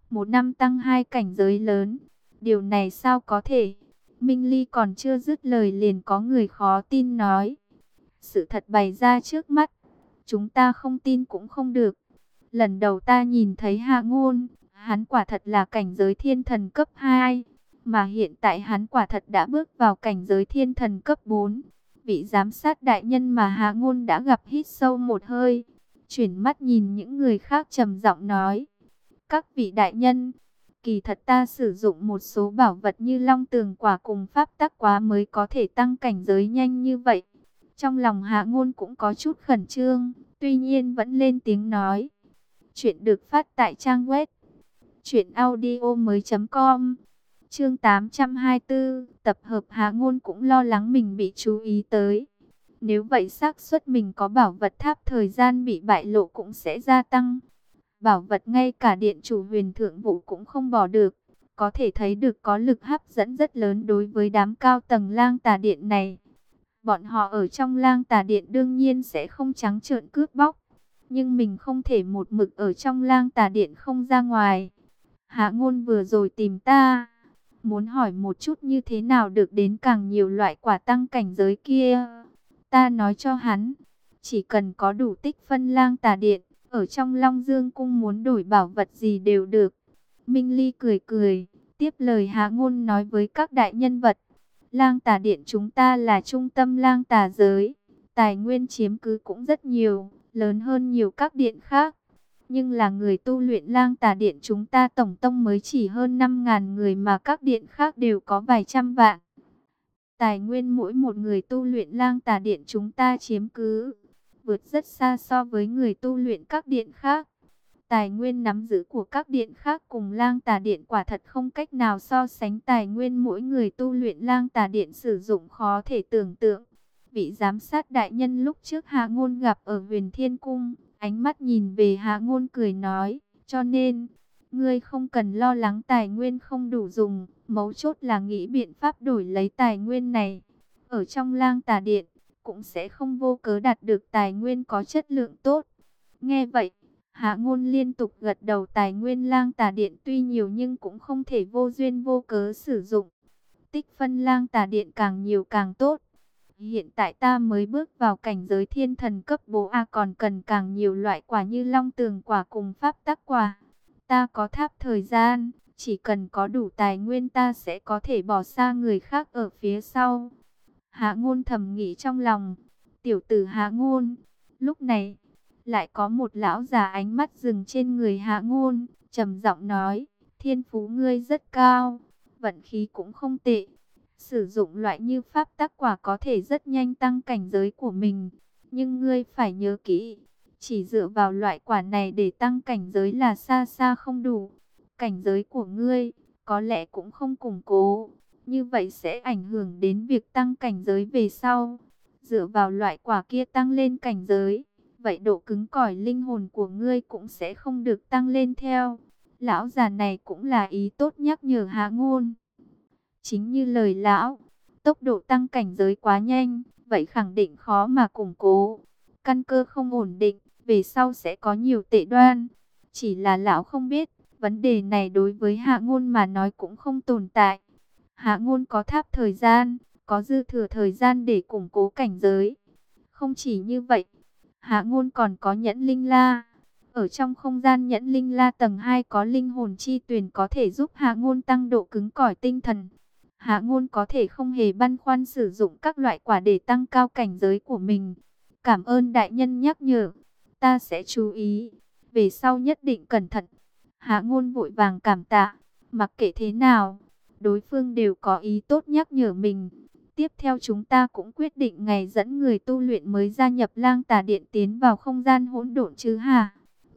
một năm tăng 2 cảnh giới lớn. Điều này sao có thể? Minh Ly còn chưa dứt lời liền có người khó tin nói. Sự thật bày ra trước mắt, chúng ta không tin cũng không được. Lần đầu ta nhìn thấy Hạ Ngôn, hắn quả thật là cảnh giới thiên thần cấp 2, mà hiện tại hắn quả thật đã bước vào cảnh giới thiên thần cấp 4. Vị giám sát đại nhân mà Hạ Ngôn đã gặp hít sâu một hơi, chuyển mắt nhìn những người khác trầm giọng nói. Các vị đại nhân, kỳ thật ta sử dụng một số bảo vật như long tường quả cùng pháp tắc quá mới có thể tăng cảnh giới nhanh như vậy. Trong lòng Hạ Ngôn cũng có chút khẩn trương, tuy nhiên vẫn lên tiếng nói. Chuyện được phát tại trang web truyệnaudiomoi.com. Chương 824, tập hợp. Hạ Ngôn cũng lo lắng mình bị chú ý tới. Nếu vậy xác suất mình có bảo vật tháp thời gian bị bại lộ cũng sẽ gia tăng. Bảo vật ngay cả điện chủ Huyền Thượng Vũ cũng không bỏ được, có thể thấy được có lực hấp dẫn rất lớn đối với đám cao tầng Lang Tà Điện này. Bọn họ ở trong Lang Tà Điện đương nhiên sẽ không trắng trợn cướp bóc, nhưng mình không thể một mực ở trong Lang Tà Điện không ra ngoài. Hạ Ngôn vừa rồi tìm ta, muốn hỏi một chút như thế nào được đến càng nhiều loại quả tăng cảnh giới kia. Ta nói cho hắn, chỉ cần có đủ tích phân Lang Tà Điện, ở trong Long Dương Cung muốn đổi bảo vật gì đều được. Minh Ly cười cười, tiếp lời Hạ Ngôn nói với các đại nhân vật. Lang Tà Điện chúng ta là trung tâm Lang Tà giới, tài nguyên chiếm cứ cũng rất nhiều, lớn hơn nhiều các điện khác. Nhưng là người tu luyện Lang Tà Điện chúng ta tổng tông mới chỉ hơn 5.000 người mà các điện khác đều có vài trăm vạn. Tài nguyên mỗi một người tu luyện Lang Tà Điện chúng ta chiếm cứ vượt rất xa so với người tu luyện các điện khác. Tài nguyên nắm giữ của các điện khác cùng Lang Tà Điện quả thật không cách nào so sánh. Tài nguyên mỗi người tu luyện Lang Tà Điện sử dụng khó thể tưởng tượng. Vị giám sát đại nhân lúc trước Hạ Ngôn gặp ở Huyền Thiên Cung, ánh mắt nhìn về Hạ Ngôn cười nói, cho nên, ngươi không cần lo lắng tài nguyên không đủ dùng, mấu chốt là nghĩ biện pháp đổi lấy tài nguyên này. Ở trong Lang Tà Điện, cũng sẽ không vô cớ đạt được tài nguyên có chất lượng tốt. Nghe vậy, Hạ Ngôn liên tục gật đầu. Tài nguyên Lang Tà Điện tuy nhiều nhưng cũng không thể vô duyên vô cớ sử dụng. Tích phân Lang Tà Điện càng nhiều càng tốt. Hiện tại ta mới bước vào cảnh giới thiên thần cấp 4 còn cần càng nhiều loại quả như long tường quả cùng pháp tắc quả. Ta có tháp thời gian, chỉ cần có đủ tài nguyên ta sẽ có thể bỏ xa người khác ở phía sau. Hạ Ngôn thầm nghĩ trong lòng, tiểu tử Hạ Ngôn. Lúc này, lại có một lão già ánh mắt dừng trên người Hạ Ngôn, trầm giọng nói, thiên phú ngươi rất cao, vận khí cũng không tệ. Sử dụng loại như pháp tắc quả có thể rất nhanh tăng cảnh giới của mình. Nhưng ngươi phải nhớ kỹ, chỉ dựa vào loại quả này để tăng cảnh giới là xa xa không đủ. Cảnh giới của ngươi có lẽ cũng không củng cố. Như vậy sẽ ảnh hưởng đến việc tăng cảnh giới về sau. Dựa vào loại quả kia tăng lên cảnh giới, vậy độ cứng cỏi linh hồn của ngươi cũng sẽ không được tăng lên theo. Lão già này cũng là ý tốt nhắc nhở Hạ Ngôn. Chính như lời lão, tốc độ tăng cảnh giới quá nhanh, vậy khẳng định khó mà củng cố. Căn cơ không ổn định, về sau sẽ có nhiều tệ đoan. Chỉ là lão không biết, vấn đề này đối với Hạ Ngôn mà nói cũng không tồn tại. Hạ Ngôn có tháp thời gian, có dư thừa thời gian để củng cố cảnh giới. Không chỉ như vậy, Hạ Ngôn còn có nhẫn linh la. Ở trong không gian nhẫn linh la tầng 2 có linh hồn chi tuyền có thể giúp Hạ Ngôn tăng độ cứng cỏi tinh thần. Hạ Ngôn có thể không hề băn khoăn sử dụng các loại quả để tăng cao cảnh giới của mình. Cảm ơn đại nhân nhắc nhở, ta sẽ chú ý, về sau nhất định cẩn thận. Hạ Ngôn vội vàng cảm tạ, mặc kệ thế nào, đối phương đều có ý tốt nhắc nhở mình. Tiếp theo chúng ta cũng quyết định ngày dẫn người tu luyện mới gia nhập Lang Tà Điện tiến vào không gian hỗn độn chứ hả?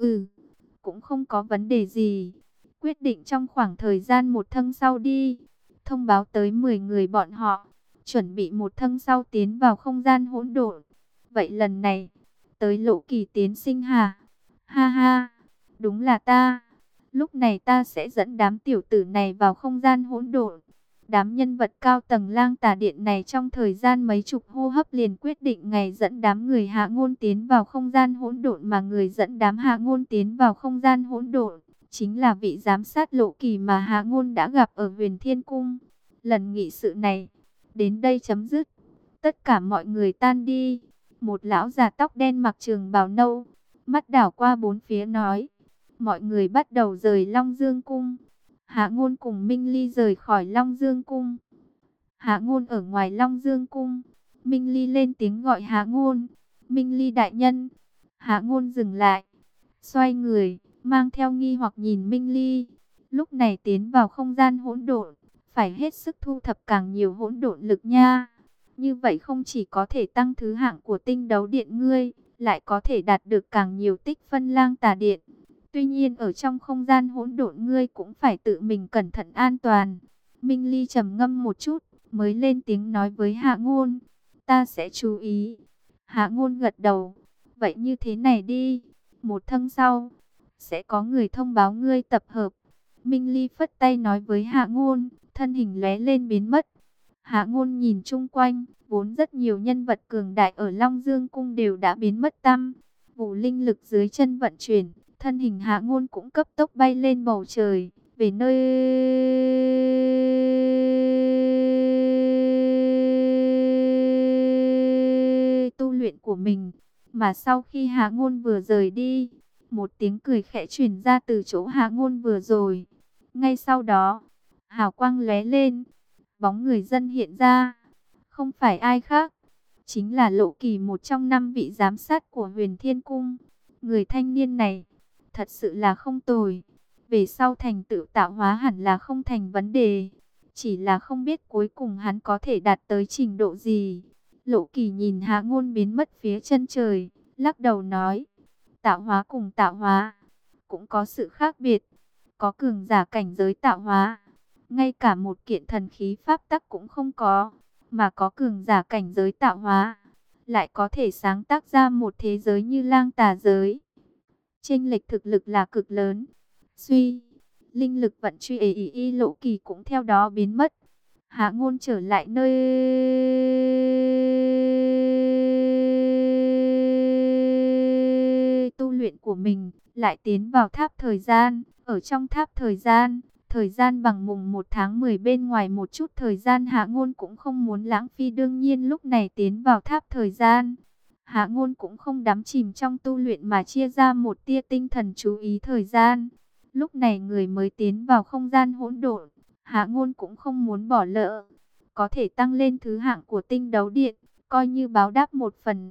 Cũng không có vấn đề gì. Quyết định trong khoảng thời gian 1 tháng sau đi. Thông báo tới 10 người bọn họ, chuẩn bị 1 tháng sau tiến vào không gian hỗn độn. Vậy lần này, tới Lộ Kỳ tiến sinh hả? Ha ha, đúng là ta. Lúc này ta sẽ dẫn đám tiểu tử này vào không gian hỗn độn. Đám nhân vật cao tầng Lang Tà Điện này trong thời gian mấy chục hô hấp liền quyết định ngày dẫn đám người Hạ Ngôn tiến vào không gian hỗn độn, mà người dẫn đám Hạ Ngôn tiến vào không gian hỗn độn chính là vị giám sát Lộ Kỳ mà Hạ Ngôn đã gặp ở Huyền Thiên Cung. Lần nghị sự này đến đây chấm dứt, tất cả mọi người tan đi. Một lão già tóc đen mặc trường bào nâu, mắt đảo qua bốn phía nói: mọi người bắt đầu rời Long Dương Cung. Hạ Ngôn cùng Minh Ly rời khỏi Long Dương Cung. Hạ Ngôn ở ngoài Long Dương Cung, Minh Ly lên tiếng gọi Hạ Ngôn: Minh Ly đại nhân. Hạ Ngôn dừng lại, xoay người, mang theo nghi hoặc nhìn Minh Ly. Lúc này tiến vào không gian hỗn độn, phải hết sức thu thập càng nhiều hỗn độn lực nha. Như vậy không chỉ có thể tăng thứ hạng của tinh đấu điện ngươi, lại có thể đạt được càng nhiều tích phân lang tà điện. Tuy nhiên ở trong không gian hỗn độn ngươi cũng phải tự mình cẩn thận an toàn. Minh Ly trầm ngâm một chút, mới lên tiếng nói với Hạ Ngôn: ta sẽ chú ý. Hạ Ngôn gật đầu: vậy như thế này đi, một tháng sau sẽ có người thông báo ngươi tập hợp. Minh Ly phất tay nói với Hạ Ngôn, thân hình lóe lên biến mất. Hạ Ngôn nhìn chung quanh, vốn rất nhiều nhân vật cường đại ở Long Dương Cung đều đã biến mất tăm. Vũ linh lực dưới chân vận chuyển, thân hình Hạ Ngôn cũng cấp tốc bay lên bầu trời, về nơi tu luyện của mình. Mà sau khi Hạ Ngôn vừa rời đi, một tiếng cười khẽ truyền ra từ chỗ Hạ Ngôn vừa rồi. Ngay sau đó, hào quang lóe lên, bóng người dân hiện ra, không phải ai khác, chính là Lộ Kỳ, một trong 5 vị giám sát của Huyền Thiên Cung. Người thanh niên này thật sự là không tồi, về sau thành tựu tạo hóa hẳn là không thành vấn đề, chỉ là không biết cuối cùng hắn có thể đạt tới trình độ gì. Lộ Kỳ nhìn Hạ Ngôn biến mất phía chân trời, lắc đầu nói: tạo hóa cùng tạo hóa cũng có sự khác biệt, có cường giả cảnh giới tạo hóa, ngay cả một kiện thần khí pháp tắc cũng không có, mà có cường giả cảnh giới tạo hóa, lại có thể sáng tác ra một thế giới như lang tà giới. Chênh lệch thực lực là cực lớn. Suy, linh lực vận truy ý Lộ Kỳ cũng theo đó biến mất. Hạ Ngôn trở lại nơi tu luyện của mình, lại tiến vào tháp thời gian. Ở trong tháp thời gian bằng mùng 1 tháng 10 bên ngoài một chút thời gian Hạ Ngôn cũng không muốn lãng phí, đương nhiên lúc này tiến vào tháp thời gian, Hạ Ngôn cũng không đắm chìm trong tu luyện mà chia ra một tia tinh thần chú ý thời gian. Lúc này người mới tiến vào không gian hỗn độn, Hạ Ngôn cũng không muốn bỏ lỡ, có thể tăng lên thứ hạng của tinh đấu điện, coi như báo đáp một phần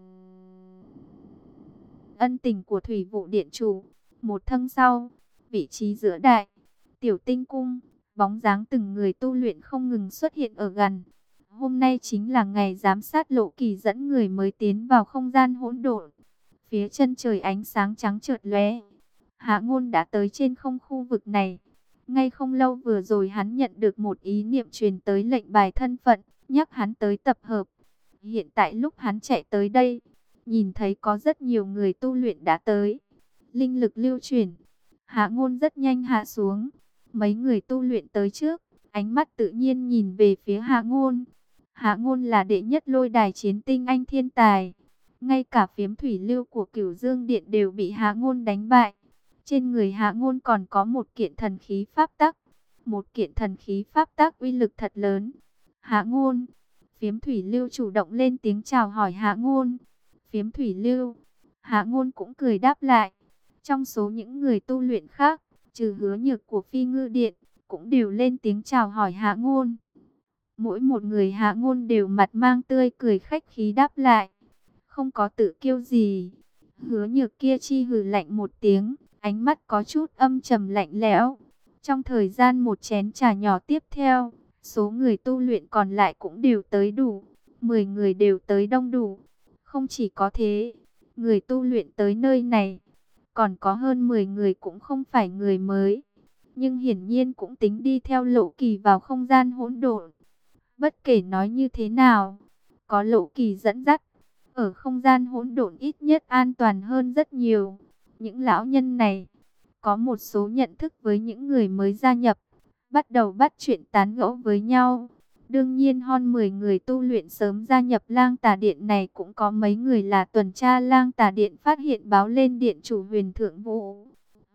ân tình của Thủy Vụ Điện Chủ. Một tháng sau, vị trí giữa đại tiểu tinh cung, bóng dáng từng người tu luyện không ngừng xuất hiện ở gần. Hôm nay chính là ngày giám sát Lộ Kỳ dẫn người mới tiến vào không gian hỗn độn. Phía chân trời ánh sáng trắng chợt lóe. Hạ Ngôn đã tới trên không khu vực này. Ngay không lâu vừa rồi hắn nhận được một ý niệm truyền tới lệnh bài thân phận, nhắc hắn tới tập hợp. Hiện tại lúc hắn chạy tới đây, nhìn thấy có rất nhiều người tu luyện đã tới. Linh lực lưu chuyển, Hạ Ngôn rất nhanh hạ xuống. Mấy người tu luyện tới trước, ánh mắt tự nhiên nhìn về phía Hạ Ngôn. Hạ Ngôn là đệ nhất lôi đài chiến tinh anh thiên tài. Ngay cả phiếm thủy lưu của Cửu Dương Điện đều bị Hạ Ngôn đánh bại. Trên người Hạ Ngôn còn có một kiện thần khí pháp tắc. Một kiện thần khí pháp tắc uy lực thật lớn. Hạ Ngôn. Phiếm thủy lưu chủ động lên tiếng chào hỏi Hạ Ngôn. Phiếm thủy lưu. Hạ Ngôn cũng cười đáp lại. Trong số những người tu luyện khác, trừ Hứa Nhược của Phi Ngư Điện, cũng đều lên tiếng chào hỏi Hạ Ngôn. Mỗi một người Hạ Ngôn đều mặt mang tươi cười khách khí đáp lại, không có tự kiêu gì. Hứa Nhược kia chi hừ lạnh một tiếng, ánh mắt có chút âm trầm lạnh lẽo. Trong thời gian một chén trà nhỏ tiếp theo, số người tu luyện còn lại cũng đều tới đủ, 10 người đều tới đông đủ. Không chỉ có thế, người tu luyện tới nơi này, còn có hơn 10 người cũng không phải người mới, nhưng hiển nhiên cũng tính đi theo Lộ Kỳ vào không gian hỗn độn. Bất kể nói như thế nào, có Lộ Kỳ dẫn dắt, ở không gian hỗn độn ít nhất an toàn hơn rất nhiều. Những lão nhân này có một số nhận thức với những người mới gia nhập, bắt đầu bắt chuyện tán gẫu với nhau. Đương nhiên hơn 10 người tu luyện sớm gia nhập Lang Tà Điện này cũng có mấy người là tuần tra Lang Tà Điện phát hiện báo lên Điện Chủ Huyền Thượng Vũ.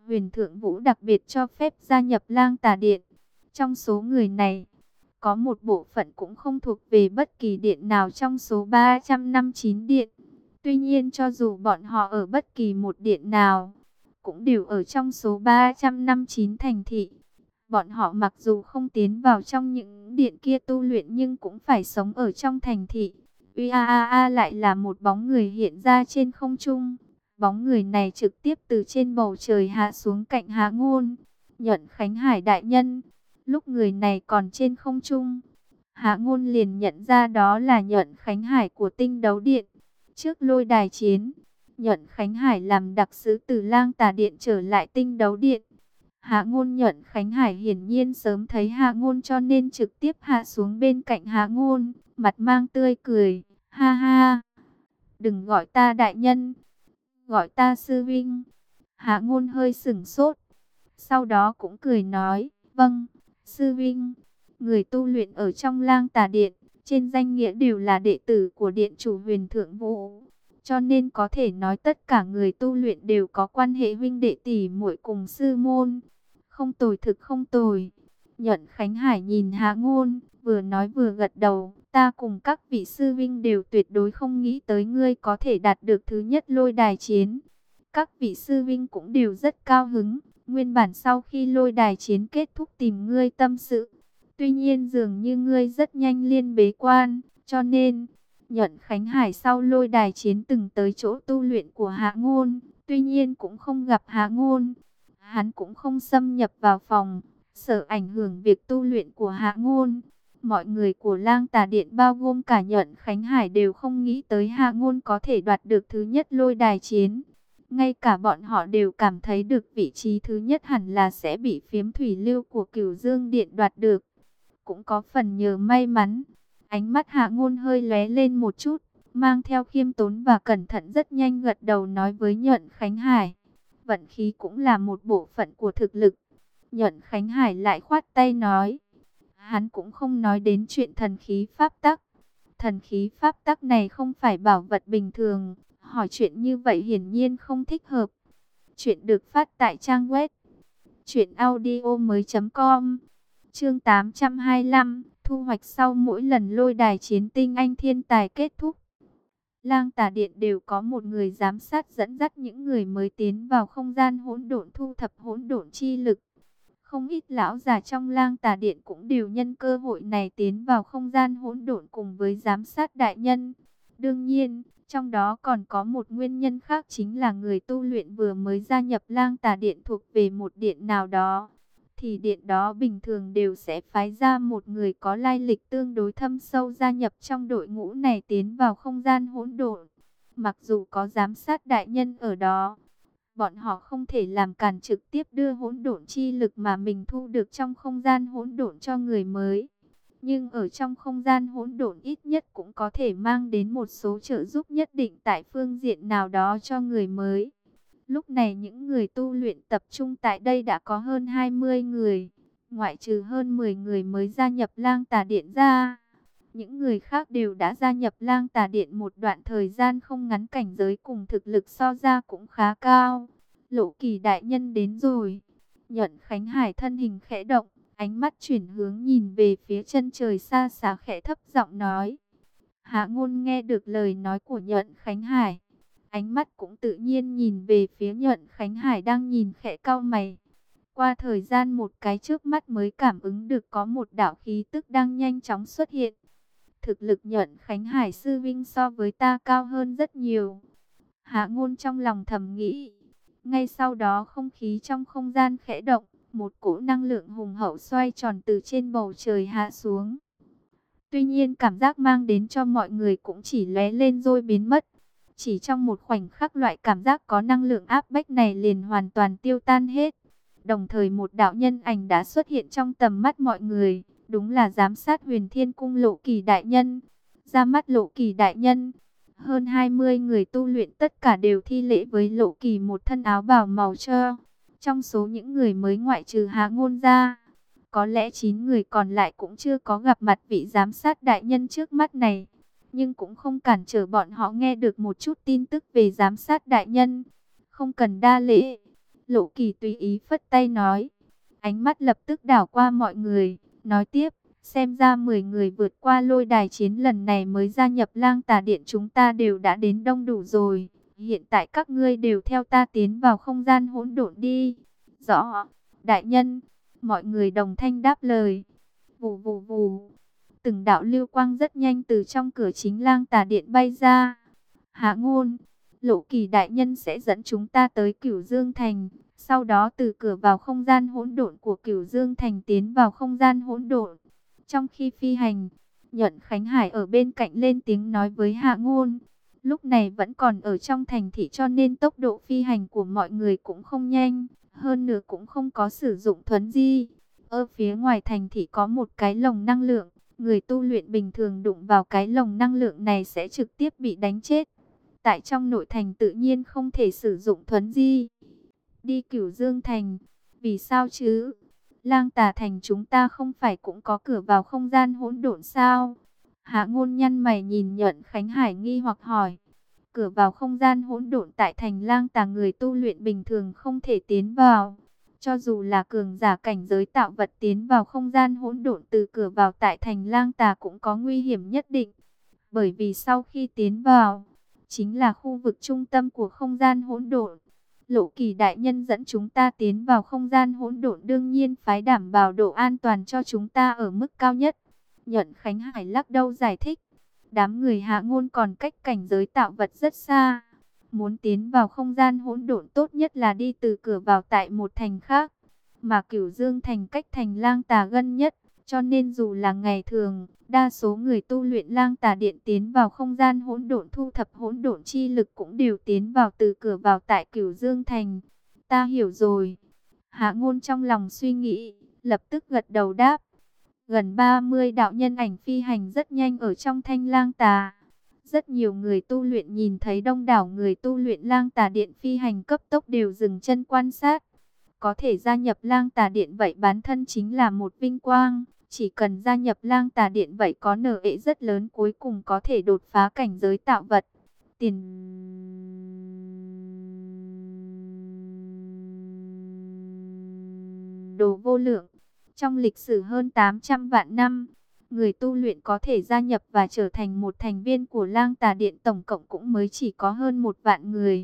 Huyền Thượng Vũ đặc biệt cho phép gia nhập Lang Tà Điện. Trong số người này, có một bộ phận cũng không thuộc về bất kỳ điện nào trong số 359 điện. Tuy nhiên cho dù bọn họ ở bất kỳ một điện nào, cũng đều ở trong số 359 thành thị. Bọn họ mặc dù không tiến vào trong những điện kia tu luyện nhưng cũng phải sống ở trong thành thị. Lại là một bóng người hiện ra trên không trung. Bóng người này trực tiếp từ trên bầu trời hạ xuống cạnh Hạ Ngôn. Nhận Khánh Hải đại nhân. Lúc người này còn trên không trung, Hạ Ngôn liền nhận ra đó là Nhận Khánh Hải của Tinh Đấu Điện. Trước lôi đài chiến, Nhận Khánh Hải làm đặc sứ từ Lang Tà Điện trở lại Tinh Đấu Điện. Hạ Ngôn Nhận Khánh Hải hiển nhiên sớm thấy Hạ Ngôn cho nên trực tiếp hạ xuống bên cạnh Hạ Ngôn, mặt mang tươi cười, ha ha. Đừng gọi ta đại nhân, gọi ta sư vinh. Hạ Ngôn hơi sửng sốt, sau đó cũng cười nói, vâng, sư vinh. Người tu luyện ở trong Lang Tà Điện, trên danh nghĩa đều là đệ tử của Điện chủ Huyền Thượng Vũ. Cho nên có thể nói tất cả người tu luyện đều có quan hệ huynh đệ tỷ muội cùng sư môn. Không tồi, thực không tồi. Nhận Khánh Hải nhìn Hạ Ngôn, vừa nói vừa gật đầu. Ta cùng các vị sư vinh đều tuyệt đối không nghĩ tới ngươi có thể đạt được thứ nhất lôi đài chiến. Các vị sư vinh cũng đều rất cao hứng. Nguyên bản sau khi lôi đài chiến kết thúc tìm ngươi tâm sự. Tuy nhiên dường như ngươi rất nhanh liên bế quan, cho nên Nhận Khánh Hải sau lôi đài chiến từng tới chỗ tu luyện của Hạ Ngôn, tuy nhiên cũng không gặp Hạ Ngôn. Hắn cũng không xâm nhập vào phòng, sợ ảnh hưởng việc tu luyện của Hạ Ngôn. Mọi người của Lang Tà Điện bao gồm cả Nhận Khánh Hải đều không nghĩ tới Hạ Ngôn có thể đoạt được thứ nhất lôi đài chiến. Ngay cả bọn họ đều cảm thấy được vị trí thứ nhất hẳn là sẽ bị phiếm thủy lưu của Cửu Dương Điện đoạt được. Cũng có phần nhờ may mắn. Ánh mắt Hạ Ngôn hơi lóe lên một chút, mang theo khiêm tốn và cẩn thận rất nhanh gật đầu nói với Nhận Khánh Hải. Vận khí cũng là một bộ phận của thực lực. Nhận Khánh Hải lại khoát tay nói. Hắn cũng không nói đến chuyện thần khí pháp tắc. Thần khí pháp tắc này không phải bảo vật bình thường. Hỏi chuyện như vậy hiển nhiên không thích hợp. Chuyện được phát tại trang web truyệnaudiomoi.com. Chương 825, thu hoạch sau mỗi lần lôi đài chiến tinh anh thiên tài kết thúc. Lang Tà Điện đều có một người giám sát dẫn dắt những người mới tiến vào không gian hỗn độn thu thập hỗn độn chi lực. Không ít lão già trong Lang Tà Điện cũng đều nhân cơ hội này tiến vào không gian hỗn độn cùng với giám sát đại nhân. Đương nhiên, trong đó còn có một nguyên nhân khác chính là người tu luyện vừa mới gia nhập Lang Tà Điện thuộc về một điện nào đó. Thì điện đó bình thường đều sẽ phái ra một người có lai lịch tương đối thâm sâu gia nhập trong đội ngũ này tiến vào không gian hỗn độn. Mặc dù có giám sát đại nhân ở đó, bọn họ không thể làm cản trực tiếp đưa hỗn độn chi lực mà mình thu được trong không gian hỗn độn cho người mới. Nhưng ở trong không gian hỗn độn ít nhất cũng có thể mang đến một số trợ giúp nhất định tại phương diện nào đó cho người mới. Lúc này những người tu luyện tập trung tại đây đã có hơn 20 người, ngoại trừ hơn 10 người mới gia nhập Lang Tà Điện ra. Những người khác đều đã gia nhập Lang Tà Điện một đoạn thời gian không ngắn, cảnh giới cùng thực lực so ra cũng khá cao. Lộ Kỳ đại nhân đến rồi. Nhận Khánh Hải thân hình khẽ động, ánh mắt chuyển hướng nhìn về phía chân trời xa xa, khẽ thấp giọng nói. Hạ Ngôn nghe được lời nói của Nhận Khánh Hải, ánh mắt cũng tự nhiên nhìn về phía Nhận Khánh Hải đang nhìn khẽ cau mày. Qua thời gian một cái trước mắt mới cảm ứng được có một đạo khí tức đang nhanh chóng xuất hiện. Thực lực Nhận Khánh Hải sư vinh so với ta cao hơn rất nhiều. Hạ Ngôn trong lòng thầm nghĩ. Ngay sau đó không khí trong không gian khẽ động, một cỗ năng lượng hùng hậu xoay tròn từ trên bầu trời hạ xuống. Tuy nhiên cảm giác mang đến cho mọi người cũng chỉ lóe lên rồi biến mất. Chỉ trong một khoảnh khắc loại cảm giác có năng lượng áp bách này liền hoàn toàn tiêu tan hết. Đồng thời một đạo nhân ảnh đã xuất hiện trong tầm mắt mọi người. Đúng là giám sát Huyền Thiên Cung Lộ Kỳ đại nhân. Ra mắt Lộ Kỳ đại nhân. Hơn 20 người tu luyện tất cả đều thi lễ với Lộ Kỳ một thân áo bào màu trơ. Trong số những người mới ngoại trừ Hạ Ngôn ra, có lẽ 9 người còn lại cũng chưa có gặp mặt vị giám sát đại nhân trước mắt này. Nhưng cũng không cản trở bọn họ nghe được một chút tin tức về giám sát đại nhân. Không cần đa lễ. Lộ Kỳ tùy ý phất tay nói. Ánh mắt lập tức đảo qua mọi người, nói tiếp, xem ra 10 người vượt qua lôi đài chiến lần này mới gia nhập Lang Tà Điện chúng ta đều đã đến đông đủ rồi. Hiện tại các ngươi đều theo ta tiến vào không gian hỗn độn đi. Rõ, đại nhân. Mọi người đồng thanh đáp lời. Vù vù vù. Từng đạo lưu quang rất nhanh từ trong cửa chính Lang Tà Điện bay ra. Hạ Ngôn, Lộ Kỳ đại nhân sẽ dẫn chúng ta tới Cửu Dương Thành, sau đó từ cửa vào không gian hỗn độn của Cửu Dương Thành tiến vào không gian hỗn độn. Trong khi phi hành, Nhuận Khánh Hải ở bên cạnh lên tiếng nói với Hạ Ngôn. Lúc này vẫn còn ở trong thành thị cho nên tốc độ phi hành của mọi người cũng không nhanh, hơn nữa cũng không có sử dụng thuấn di. Ở phía ngoài thành thị có một cái lồng năng lượng, người tu luyện bình thường đụng vào cái lồng năng lượng này sẽ trực tiếp bị đánh chết. Tại trong nội thành tự nhiên không thể sử dụng thuấn di. Đi Cửu Dương Thành, vì sao chứ? Lang Tà Thành chúng ta không phải cũng có cửa vào không gian hỗn độn sao? Hạ Ngôn nhăn mày nhìn Nhuận Khánh Hải nghi hoặc hỏi. Cửa vào không gian hỗn độn tại thành Lang Tà người tu luyện bình thường không thể tiến vào. Cho dù là cường giả cảnh giới tạo vật tiến vào không gian hỗn độn từ cửa vào tại thành Lang Tà cũng có nguy hiểm nhất định. Bởi vì sau khi tiến vào, chính là khu vực trung tâm của không gian hỗn độn. Lộ Kỳ đại nhân dẫn chúng ta tiến vào không gian hỗn độn đương nhiên phải đảm bảo độ an toàn cho chúng ta ở mức cao nhất. Nhuận Khánh Hải lắc đầu giải thích. Đám người Hạ Ngôn còn cách cảnh giới tạo vật rất xa. Muốn tiến vào không gian hỗn độn tốt nhất là đi từ cửa vào tại một thành khác. Mà Cửu Dương Thành cách thành Lang Tà gần nhất. Cho nên dù là ngày thường, đa số người tu luyện Lang Tà Điện tiến vào không gian hỗn độn thu thập hỗn độn chi lực cũng đều tiến vào từ cửa vào tại Cửu Dương Thành. Ta hiểu rồi. Hạ Ngôn trong lòng suy nghĩ, lập tức gật đầu đáp. Gần 30 đạo nhân ảnh phi hành rất nhanh ở trong thanh Lang Tà. Rất nhiều người tu luyện nhìn thấy đông đảo người tu luyện Lang Tà Điện phi hành cấp tốc đều dừng chân quan sát. Có thể gia nhập Lang Tà Điện vậy bản thân chính là một vinh quang. Chỉ cần gia nhập Lang Tà Điện vậy có nợ ệ rất lớn cuối cùng có thể đột phá cảnh giới tạo vật. Tiền đồ vô lượng. Trong lịch sử hơn 800 vạn năm, người tu luyện có thể gia nhập và trở thành một thành viên của Lang Tà Điện tổng cộng cũng mới chỉ có hơn 1 vạn người.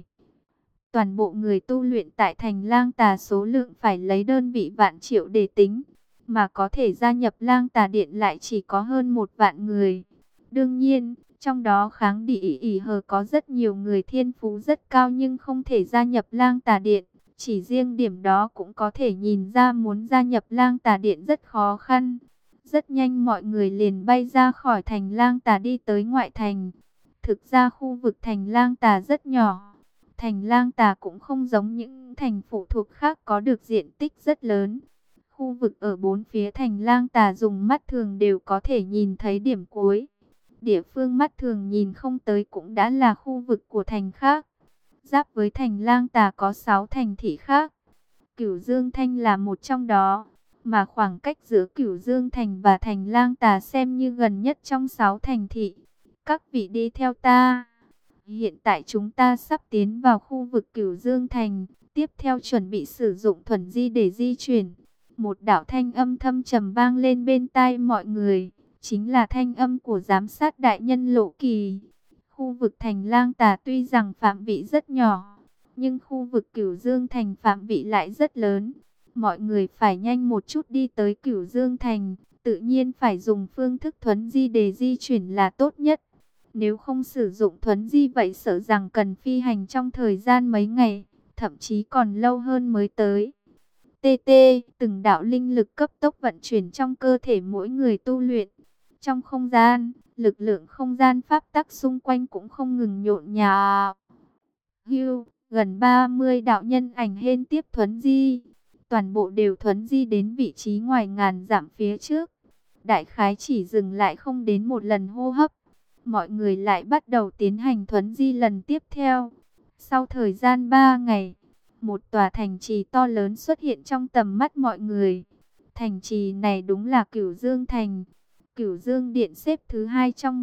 Toàn bộ người tu luyện tại thành Lang Tà số lượng phải lấy đơn vị vạn triệu để tính, mà có thể gia nhập Lang Tà Điện lại chỉ có hơn 1 vạn người. Đương nhiên, trong đó kháng đỉ ỉ hờ có rất nhiều người thiên phú rất cao nhưng không thể gia nhập Lang Tà Điện. Chỉ riêng điểm đó cũng có thể nhìn ra muốn gia nhập Lang Tà Điện rất khó khăn. Rất nhanh mọi người liền bay ra khỏi thành Lang Tà đi tới ngoại thành. Thực ra khu vực thành Lang Tà rất nhỏ. Thành Lang Tà cũng không giống những thành phụ thuộc khác có được diện tích rất lớn. Khu vực ở bốn phía thành Lang Tà dùng mắt thường đều có thể nhìn thấy điểm cuối. Địa phương mắt thường nhìn không tới cũng đã là khu vực của thành khác. Giáp với thành Lang Tà có 6 thành thị khác. Cửu Dương Thanh là một trong đó. Mà khoảng cách giữa Cửu Dương Thành và thành Lang Tà xem như gần nhất trong 6 thành thị. Các vị đi theo ta. Hiện tại chúng ta sắp tiến vào khu vực Cửu Dương Thành. Tiếp theo chuẩn bị sử dụng thuần di để di chuyển. Một đạo thanh âm thâm trầm vang lên bên tai mọi người. Chính là thanh âm của giám sát đại nhân Lộ Kỳ. Khu vực thành Lang Tà tuy rằng phạm vị rất nhỏ, nhưng khu vực Cửu Dương Thành phạm vị lại rất lớn. Mọi người phải nhanh một chút đi tới Cửu Dương Thành, tự nhiên phải dùng phương thức thuấn di để di chuyển là tốt nhất. Nếu không sử dụng thuấn di vậy sợ rằng cần phi hành trong thời gian mấy ngày, thậm chí còn lâu hơn mới tới. TT, từng đạo linh lực cấp tốc vận chuyển trong cơ thể mỗi người tu luyện. Trong không gian, lực lượng không gian pháp tắc xung quanh cũng không ngừng nhộn nhạo. Hưu, gần 30 đạo nhân ảnh hên tiếp thuấn di. Toàn bộ đều thuấn di đến vị trí ngoài ngàn dặm phía trước. Đại khái chỉ dừng lại không đến một lần hô hấp. Mọi người lại bắt đầu tiến hành thuấn di lần tiếp theo. Sau thời gian 3 ngày, một tòa thành trì to lớn xuất hiện trong tầm mắt mọi người. Thành trì này đúng là Cửu Dương Thành. Cửu Dương Điện xếp thứ 2 trong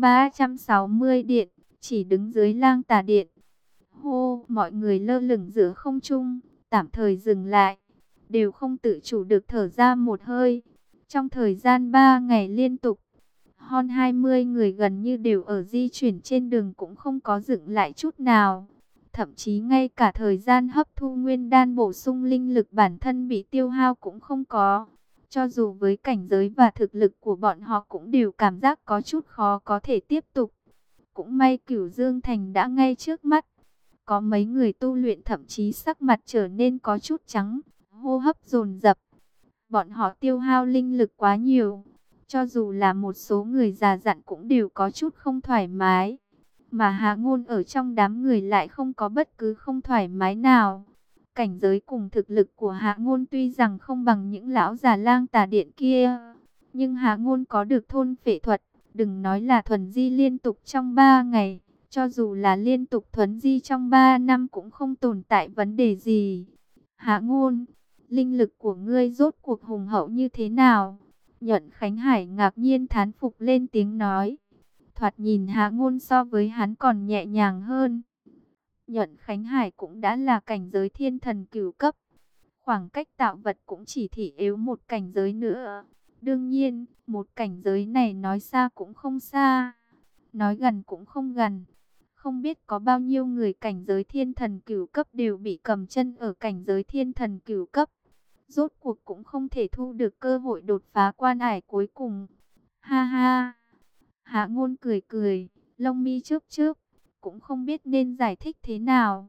360 điện, chỉ đứng dưới Lang Tà Điện. Hô, mọi người lơ lửng giữa không trung, tạm thời dừng lại, đều không tự chủ được thở ra một hơi. Trong thời gian 3 ngày liên tục, hơn 20 người gần như đều ở di chuyển trên đường, cũng không có dừng lại chút nào. Thậm chí ngay cả thời gian hấp thu nguyên đan bổ sung linh lực bản thân bị tiêu hao cũng không có. Cho dù với cảnh giới và thực lực của bọn họ cũng đều cảm giác có chút khó có thể tiếp tục. Cũng may Cửu Dương Thành đã ngay trước mắt. Có mấy người tu luyện thậm chí sắc mặt trở nên có chút trắng, hô hấp dồn dập. Bọn họ tiêu hao linh lực quá nhiều. Cho dù là một số người già dặn cũng đều có chút không thoải mái. Mà Hạ Ngôn ở trong đám người lại không có bất cứ không thoải mái nào. Cảnh giới cùng thực lực của Hạ Ngôn tuy rằng không bằng những lão già lang tà điện kia, nhưng Hạ Ngôn có được thôn phệ thuật. Đừng nói là thuần di liên tục trong 3 ngày, cho dù là liên tục thuần di trong 3 năm cũng không tồn tại vấn đề gì. Hạ Ngôn, linh lực của ngươi rốt cuộc hùng hậu như thế nào? Nhuận Khánh Hải ngạc nhiên thán phục lên tiếng nói. Thoạt nhìn Hạ Ngôn so với hắn còn nhẹ nhàng hơn. Nhuận Khánh Hải cũng đã là cảnh giới thiên thần cửu cấp. Khoảng cách tạo vật cũng chỉ thị yếu một cảnh giới nữa. Đương nhiên, một cảnh giới này nói xa cũng không xa, nói gần cũng không gần. Không biết có bao nhiêu người cảnh giới thiên thần cửu cấp đều bị cầm chân ở cảnh giới thiên thần cửu cấp. Rốt cuộc cũng không thể thu được cơ hội đột phá quan ải cuối cùng. Ha ha! Hạ Ngôn cười cười, lông mi chớp chớp, cũng không biết nên giải thích thế nào.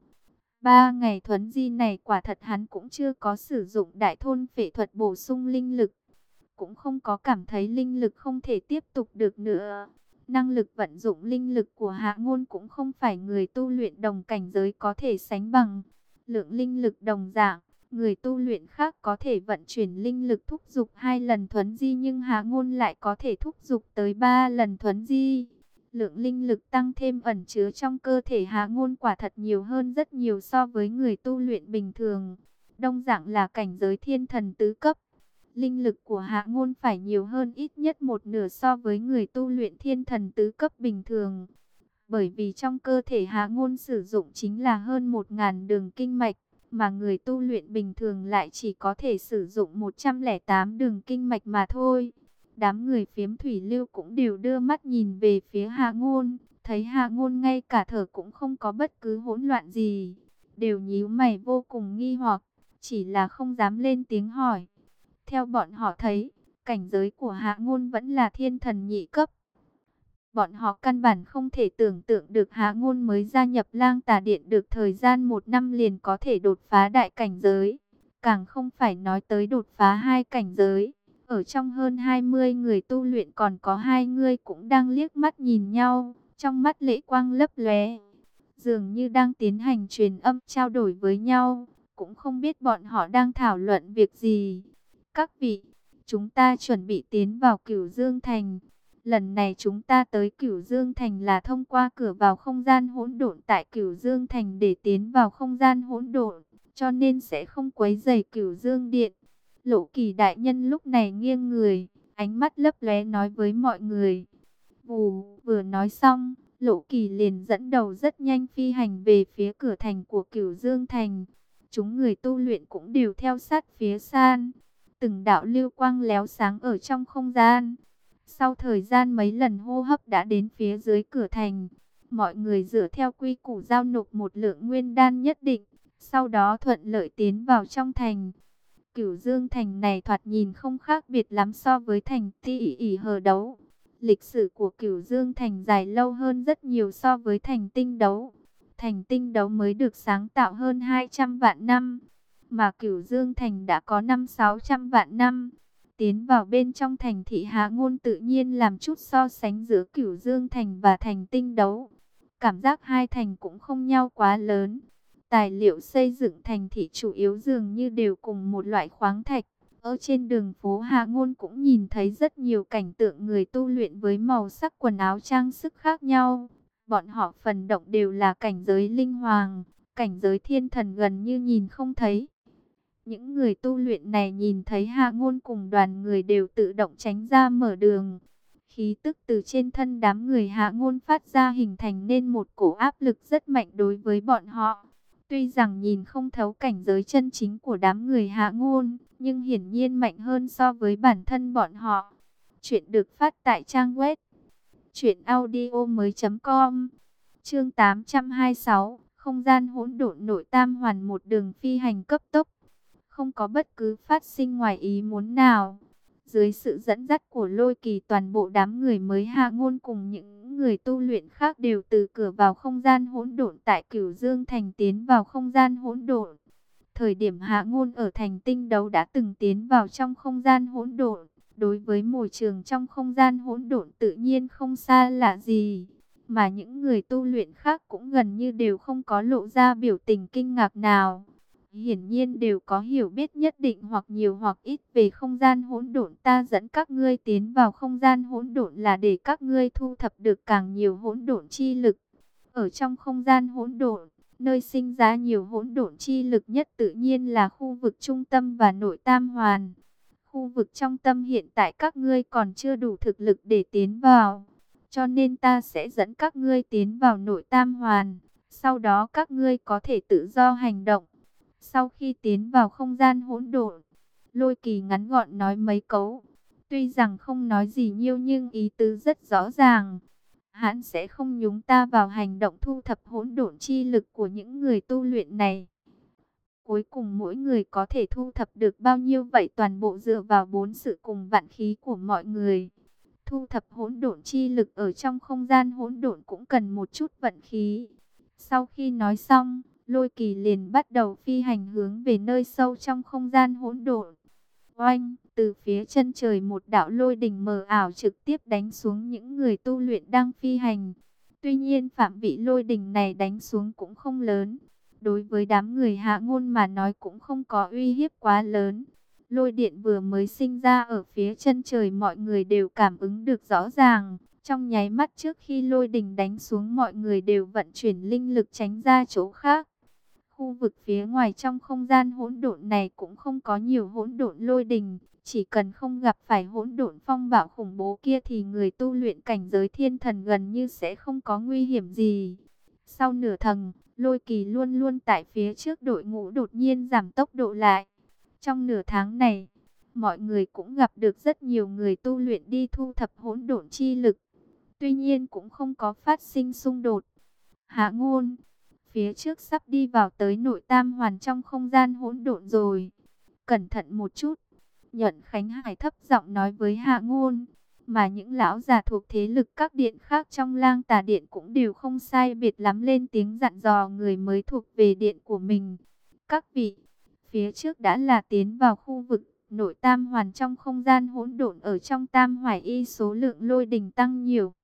3 ngày thuần di này quả thật hắn cũng chưa có sử dụng đại thôn phệ thuật bổ sung linh lực. Cũng không có cảm thấy linh lực không thể tiếp tục được nữa. Năng lực vận dụng linh lực của Hạ Ngôn cũng không phải người tu luyện đồng cảnh giới có thể sánh bằng. Lượng linh lực đồng dạng, người tu luyện khác có thể vận chuyển linh lực thúc giục 2 lần thuần di, nhưng Hạ Ngôn lại có thể thúc giục tới 3 lần thuần di. Lượng linh lực tăng thêm ẩn chứa trong cơ thể Hạ Ngôn quả thật nhiều hơn rất nhiều so với người tu luyện bình thường. Đồng dạng là cảnh giới thiên thần tứ cấp, linh lực của Hạ Ngôn phải nhiều hơn ít nhất một nửa so với người tu luyện thiên thần tứ cấp bình thường. Bởi vì trong cơ thể Hạ Ngôn sử dụng chính là hơn 1000 đường kinh mạch, mà người tu luyện bình thường lại chỉ có thể sử dụng 108 đường kinh mạch mà thôi. Đám người phiếm thủy lưu cũng đều đưa mắt nhìn về phía Hạ Ngôn, thấy Hạ Ngôn ngay cả thở cũng không có bất cứ hỗn loạn gì, đều nhíu mày vô cùng nghi hoặc, chỉ là không dám lên tiếng hỏi. Theo bọn họ thấy, cảnh giới của Hạ Ngôn vẫn là thiên thần nhị cấp. Bọn họ căn bản không thể tưởng tượng được Hạ Ngôn mới gia nhập Lang Tà Điện được thời gian 1 năm liền có thể đột phá đại cảnh giới. Càng không phải nói tới đột phá 2 cảnh giới. Ở trong hơn 20 người tu luyện còn có 2 người cũng đang liếc mắt nhìn nhau, trong mắt lệ quang lấp lóe, dường như đang tiến hành truyền âm trao đổi với nhau, cũng không biết bọn họ đang thảo luận việc gì. Các vị, chúng ta chuẩn bị tiến vào Cửu Dương Thành. Lần này chúng ta tới Cửu Dương Thành là thông qua cửa vào không gian hỗn độn tại Cửu Dương Thành để tiến vào không gian hỗn độn, cho nên sẽ không quấy rầy Cửu Dương Điện. Lộ Kỳ đại nhân lúc này nghiêng người, ánh mắt lấp lóe nói với mọi người. Vù, vừa nói xong, Lộ Kỳ liền dẫn đầu rất nhanh phi hành về phía cửa thành của Cửu Dương Thành. Chúng người tu luyện cũng đều theo sát phía san. Từng đạo lưu quang léo sáng ở trong không gian. Sau thời gian mấy lần hô hấp đã đến phía dưới cửa thành. Mọi người dựa theo quy củ giao nộp một lượng nguyên đan nhất định, sau đó thuận lợi tiến vào trong thành. Cửu Dương Thành này thoạt nhìn không khác biệt lắm so với thành Ti ỉ Hờ Đấu. Lịch sử của Cửu Dương Thành dài lâu hơn rất nhiều so với thành Tinh Đấu. Thành Tinh Đấu mới được sáng tạo hơn 200 vạn năm, mà Cửu Dương Thành đã có 500-600 vạn năm. Tiến vào bên trong thành thị Hạ Ngôn tự nhiên làm chút so sánh giữa Cửu Dương Thành và thành Tinh Đấu. Cảm giác hai thành cũng không nhau quá lớn. Tài liệu xây dựng thành thị chủ yếu dường như đều cùng một loại khoáng thạch. Ở trên đường phố Hạ Ngôn cũng nhìn thấy rất nhiều cảnh tượng người tu luyện với màu sắc quần áo trang sức khác nhau. Bọn họ phần động đều là cảnh giới linh hoàng, cảnh giới thiên thần gần như nhìn không thấy. Những người tu luyện này nhìn thấy Hạ Ngôn cùng đoàn người đều tự động tránh ra mở đường. Khí tức từ trên thân đám người Hạ Ngôn phát ra hình thành nên một cổ áp lực rất mạnh đối với bọn họ. Tuy rằng nhìn không thấu cảnh giới chân chính của đám người Hạ Ngôn, nhưng hiển nhiên mạnh hơn so với bản thân bọn họ. Chuyện được phát tại trang web truyệnaudiomoi.com. Chương 826, không gian hỗn độn nội tam hoàn, một đường phi hành cấp tốc, không có bất cứ phát sinh ngoài ý muốn nào. Dưới sự dẫn dắt của Lôi Kỳ, toàn bộ đám người mới Hạ Ngôn cùng những người tu luyện khác đều từ cửa vào không gian hỗn độn tại Cửu Dương Thành tiến vào không gian hỗn độn. Thời điểm Hạ Ngôn ở thành Tinh Đấu đã từng tiến vào trong không gian hỗn độn, đối với môi trường trong không gian hỗn độn tự nhiên không xa lạ gì, mà những người tu luyện khác cũng gần như đều không có lộ ra biểu tình kinh ngạc nào. Hiển nhiên đều có hiểu biết nhất định hoặc nhiều hoặc ít về không gian hỗn độn. Ta dẫn các ngươi tiến vào không gian hỗn độn là để các ngươi thu thập được càng nhiều hỗn độn chi lực. Ở trong không gian hỗn độn, nơi sinh ra nhiều hỗn độn chi lực nhất tự nhiên là khu vực trung tâm và nội tam hoàn. Khu vực trong tâm hiện tại các ngươi còn chưa đủ thực lực để tiến vào, cho nên ta sẽ dẫn các ngươi tiến vào nội tam hoàn. Sau đó các ngươi có thể tự do hành động. Sau khi tiến vào không gian hỗn độn, Lôi Kỳ ngắn gọn nói mấy câu. Tuy rằng không nói gì nhiều nhưng ý tứ rất rõ ràng. Hắn sẽ không nhúng ta vào hành động thu thập hỗn độn chi lực của những người tu luyện này. Cuối cùng mỗi người có thể thu thập được bao nhiêu vậy toàn bộ dựa vào 4 sự cùng vạn khí của mọi người. Thu thập hỗn độn chi lực ở trong không gian hỗn độn cũng cần một chút vận khí. Sau khi nói xong, Lôi Kỳ liền bắt đầu phi hành hướng về nơi sâu trong không gian hỗn độn. Oanh, từ phía chân trời một đạo lôi đình mờ ảo trực tiếp đánh xuống những người tu luyện đang phi hành. Tuy nhiên phạm vị lôi đình này đánh xuống cũng không lớn. Đối với đám người Hạ Ngôn mà nói cũng không có uy hiếp quá lớn. Lôi điện vừa mới sinh ra ở phía chân trời mọi người đều cảm ứng được rõ ràng. Trong nháy mắt trước khi lôi đình đánh xuống mọi người đều vận chuyển linh lực tránh ra chỗ khác. Khu vực phía ngoài trong không gian hỗn độn này cũng không có nhiều hỗn độn lôi đình. Chỉ cần không gặp phải hỗn độn phong bạo khủng bố kia thì người tu luyện cảnh giới thiên thần gần như sẽ không có nguy hiểm gì. Sau nửa thần, Lôi Kỳ luôn luôn tại phía trước đội ngũ đột nhiên giảm tốc độ lại. Trong nửa tháng này, mọi người cũng gặp được rất nhiều người tu luyện đi thu thập hỗn độn chi lực. Tuy nhiên cũng không có phát sinh xung đột. Hạ Ngôn, phía trước sắp đi vào tới nội tam hoàn trong không gian hỗn độn rồi. Cẩn thận một chút. Nhận Khánh Hải thấp giọng nói với Hạ Ngôn. Mà những lão già thuộc thế lực các điện khác trong Lang Tà Điện cũng đều không sai biệt lắm lên tiếng dặn dò người mới thuộc về điện của mình. Các vị, phía trước đã là tiến vào khu vực nội tam hoàn trong không gian hỗn độn, ở trong Tam Hoài Y số lượng lôi đình tăng nhiều.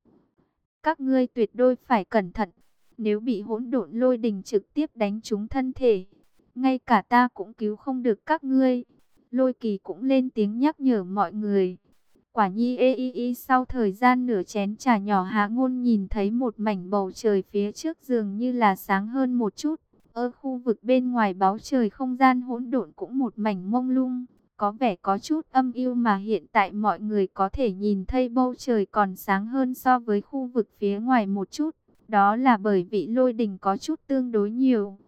Các ngươi tuyệt đối phải cẩn thận, nếu bị hỗn độn lôi đình trực tiếp đánh trúng thân thể, ngay cả ta cũng cứu không được các ngươi. Lôi Kỳ cũng lên tiếng nhắc nhở mọi người. Quả nhi sau thời gian nửa chén trà nhỏ Hạ Ngôn nhìn thấy một mảnh bầu trời phía trước dường như là sáng hơn một chút. Ở khu vực bên ngoài báu trời không gian hỗn độn cũng một mảnh mông lung, có vẻ có chút âm u, mà hiện tại mọi người có thể nhìn thấy bầu trời còn sáng hơn so với khu vực phía ngoài một chút. Đó là bởi vì lôi đình có chút tương đối nhiều.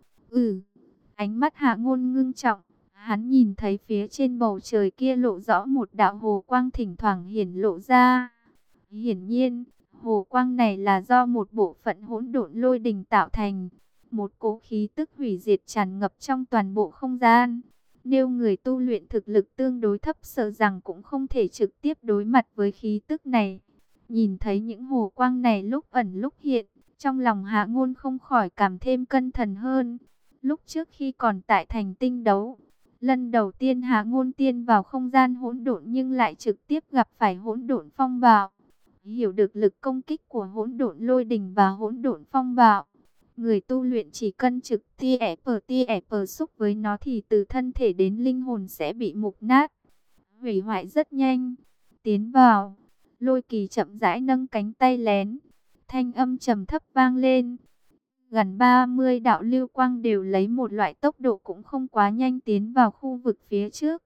Ánh mắt Hạ Ngôn ngưng trọng. Hắn nhìn thấy phía trên bầu trời kia lộ rõ một đạo hồ quang thỉnh thoảng hiển lộ ra. Hiển nhiên, hồ quang này là do một bộ phận hỗn độn lôi đình tạo thành. Một cỗ khí tức hủy diệt tràn ngập trong toàn bộ không gian. Nếu người tu luyện thực lực tương đối thấp sợ rằng cũng không thể trực tiếp đối mặt với khí tức này. Nhìn thấy những hồ quang này lúc ẩn lúc hiện, trong lòng Hạ Ngôn không khỏi cảm thêm cân thần hơn. Lúc trước khi còn tại thành Tinh Đấu, lần đầu tiên Hạ Ngôn tiên vào không gian hỗn độn nhưng lại trực tiếp gặp phải hỗn độn phong bạo. Hiểu được lực công kích của hỗn độn lôi đình và hỗn độn phong bạo, người tu luyện chỉ cần trực tiếp xúc với nó thì từ thân thể đến linh hồn sẽ bị mục nát, hủy hoại rất nhanh. Tiến vào, Lôi Kỳ chậm rãi nâng cánh tay lén, thanh âm trầm thấp vang lên. Gần 30 đạo lưu quang đều lấy một loại tốc độ cũng không quá nhanh tiến vào khu vực phía trước.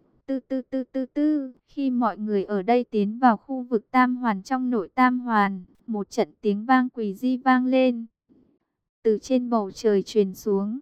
Khi mọi người ở đây tiến vào khu vực tam hoàn trong nội tam hoàn, một trận tiếng vang quỷ dị vang lên. Từ trên bầu trời truyền xuống,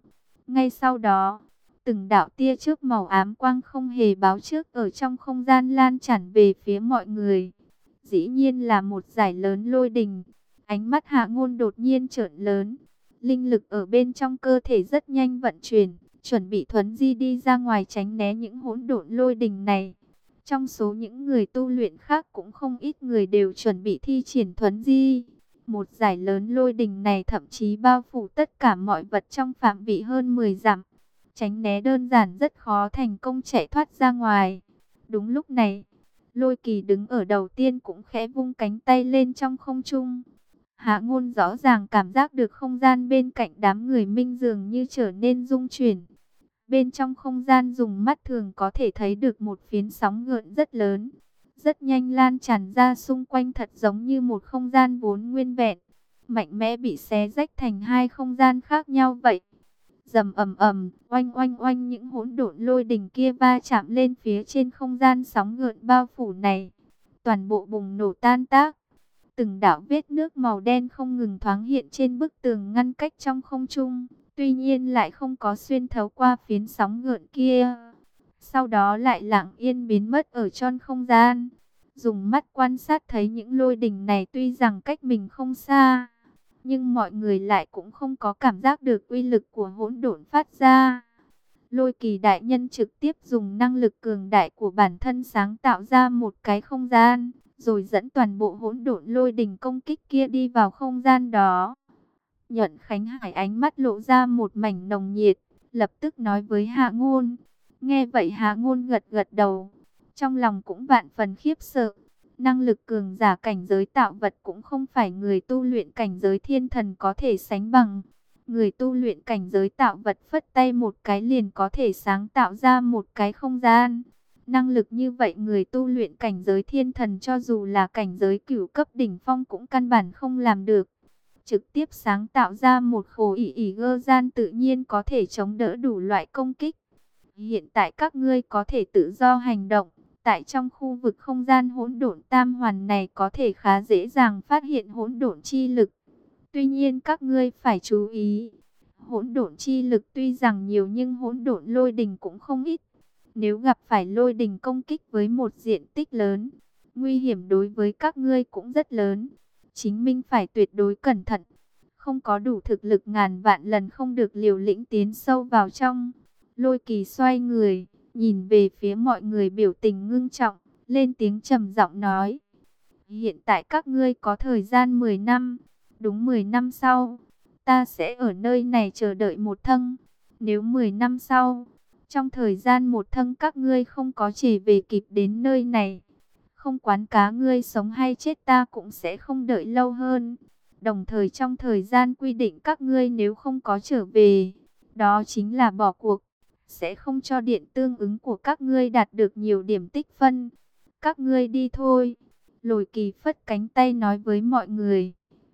Ngay sau đó, từng đạo tia chớp màu ám quang không hề báo trước ở trong không gian lan tràn về phía mọi người. Dĩ nhiên là một dải lớn lôi đình. Ánh mắt Hạ Ngôn đột nhiên trợn lớn. Linh lực ở bên trong cơ thể rất nhanh vận chuyển, chuẩn bị thuấn di đi ra ngoài tránh né những hỗn độn lôi đình này. Trong số những người tu luyện khác cũng không ít người đều chuẩn bị thi triển thuấn di. Một dải lớn lôi đình này thậm chí bao phủ tất cả mọi vật trong phạm vị hơn 10 dặm. Tránh né đơn giản rất khó thành công chạy thoát ra ngoài. Đúng lúc này, Lôi Kỳ đứng ở đầu tiên cũng khẽ vung cánh tay lên trong không trung. Hạ Ngôn rõ ràng cảm giác được không gian bên cạnh đám người Minh dường như trở nên rung chuyển. Bên trong không gian dùng mắt thường có thể thấy được một phiến sóng gợn rất lớn. Rất nhanh lan tràn ra xung quanh thật giống như một không gian vốn nguyên vẹn. Mạnh mẽ bị xé rách thành hai không gian khác nhau vậy. Rầm ầm ầm, oanh oanh oanh, những hỗn độn lôi đình kia va chạm lên phía trên không gian sóng gợn bao phủ này. Toàn bộ bùng nổ tan tác. Từng đạo vết nước màu đen không ngừng thoáng hiện trên bức tường ngăn cách trong không trung. Tuy nhiên lại không có xuyên thấu qua phiến sóng gợn kia. Sau đó lại lặng yên biến mất ở trong không gian. Dùng mắt quan sát thấy những lôi đình này tuy rằng cách mình không xa, nhưng mọi người lại cũng không có cảm giác được uy lực của hỗn độn phát ra. Lôi Kỳ đại nhân trực tiếp dùng năng lực cường đại của bản thân sáng tạo ra một cái không gian, rồi dẫn toàn bộ hỗn độn lôi đình công kích kia đi vào không gian đó. Nhuận Khánh Hải ánh mắt lộ ra một mảnh nồng nhiệt, lập tức nói với Hạ Ngôn. Nghe vậy Hạ Ngôn gật gật đầu, trong lòng cũng vạn phần khiếp sợ. Năng lực cường giả cảnh giới tạo vật cũng không phải người tu luyện cảnh giới thiên thần có thể sánh bằng. Người tu luyện cảnh giới tạo vật phất tay một cái liền có thể sáng tạo ra một cái không gian. Năng lực như vậy người tu luyện cảnh giới thiên thần cho dù là cảnh giới cửu cấp đỉnh phong cũng căn bản không làm được. Trực tiếp sáng tạo ra một khối ỷ gơ gian tự nhiên có thể chống đỡ đủ loại công kích. Hiện tại các ngươi có thể tự do hành động. Tại trong khu vực không gian hỗn độn tam hoàn này có thể khá dễ dàng phát hiện hỗn độn chi lực. Tuy nhiên các ngươi phải chú ý, hỗn độn chi lực tuy rằng nhiều nhưng hỗn độn lôi đình cũng không ít. Nếu gặp phải lôi đình công kích với một diện tích lớn, nguy hiểm đối với các ngươi cũng rất lớn. Chính mình phải tuyệt đối cẩn thận, không có đủ thực lực ngàn vạn lần không được liều lĩnh tiến sâu vào trong. Lôi Kỳ xoay người, nhìn về phía mọi người biểu tình ngưng trọng, lên tiếng trầm giọng nói. Hiện tại các ngươi có thời gian 10 năm, đúng 10 năm sau, ta sẽ ở nơi này chờ đợi một thân. Nếu 10 năm sau, trong thời gian một thân các ngươi không có chỉ về kịp đến nơi này, không quán cá ngươi sống hay chết ta cũng sẽ không đợi lâu hơn. Đồng thời trong thời gian quy định các ngươi nếu không có trở về, đó chính là bỏ cuộc. Sẽ không cho điện tương ứng của các ngươi đạt được nhiều điểm tích phân. Các ngươi đi thôi. Lôi Kỳ phất cánh tay nói với mọi người.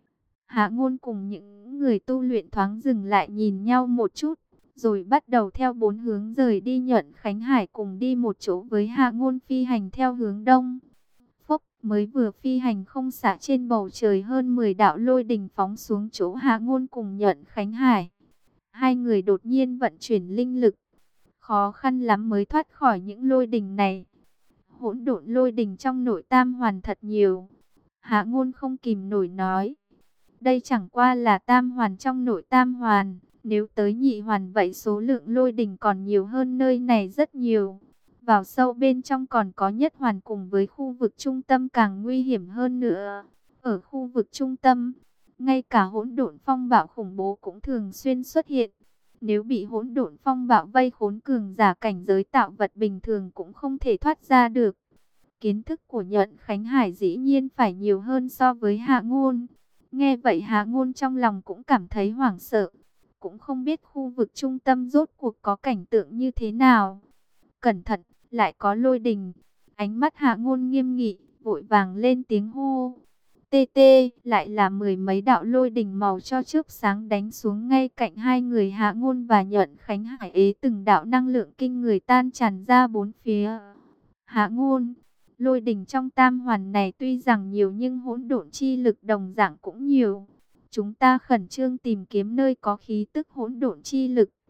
Hạ Ngôn cùng những người tu luyện thoáng dừng lại nhìn nhau một chút, rồi bắt đầu theo bốn hướng rời đi. Nhuận Khánh Hải cùng đi một chỗ với Hạ Ngôn phi hành theo hướng đông. Phốc, mới vừa phi hành không xả trên bầu trời hơn 10 đạo lôi đình phóng xuống chỗ Hạ Ngôn cùng Nhuận Khánh Hải. Hai người đột nhiên vận chuyển linh lực, khó khăn lắm mới thoát khỏi những lôi đình này. Hỗn độn lôi đình trong nội tam hoàn thật nhiều. Hạ Ngôn không kìm nổi nói. Đây chẳng qua là tam hoàn trong nội tam hoàn. Nếu tới nhị hoàn vậy số lượng lôi đình còn nhiều hơn nơi này rất nhiều. Vào sâu bên trong còn có nhất hoàn cùng với khu vực trung tâm càng nguy hiểm hơn nữa. Ở khu vực trung tâm, ngay cả hỗn độn phong bạo khủng bố cũng thường xuyên xuất hiện. Nếu bị hỗn độn phong bạo vây khốn, cường giả cảnh giới tạo vật bình thường cũng không thể thoát ra được. Kiến thức của Nhuận Khánh Hải dĩ nhiên phải nhiều hơn so với Hạ Ngôn. Nghe vậy Hạ Ngôn trong lòng cũng cảm thấy hoảng sợ. Cũng không biết khu vực trung tâm rốt cuộc có cảnh tượng như thế nào. Cẩn thận, lại có lôi đình. Ánh mắt Hạ Ngôn nghiêm nghị, vội vàng lên tiếng hô. Tê tê, lại là mười mấy đạo lôi đình màu cho chớp sáng đánh xuống ngay cạnh hai người Hạ Ngôn và Nhuận Khánh Hải ấy, từng đạo năng lượng kinh người tan tràn ra bốn phía. Hạ Ngôn, lôi đình trong tam hoàn này tuy rằng nhiều nhưng hỗn độn chi lực đồng dạng cũng nhiều. Chúng ta khẩn trương tìm kiếm nơi có khí tức hỗn độn chi lực.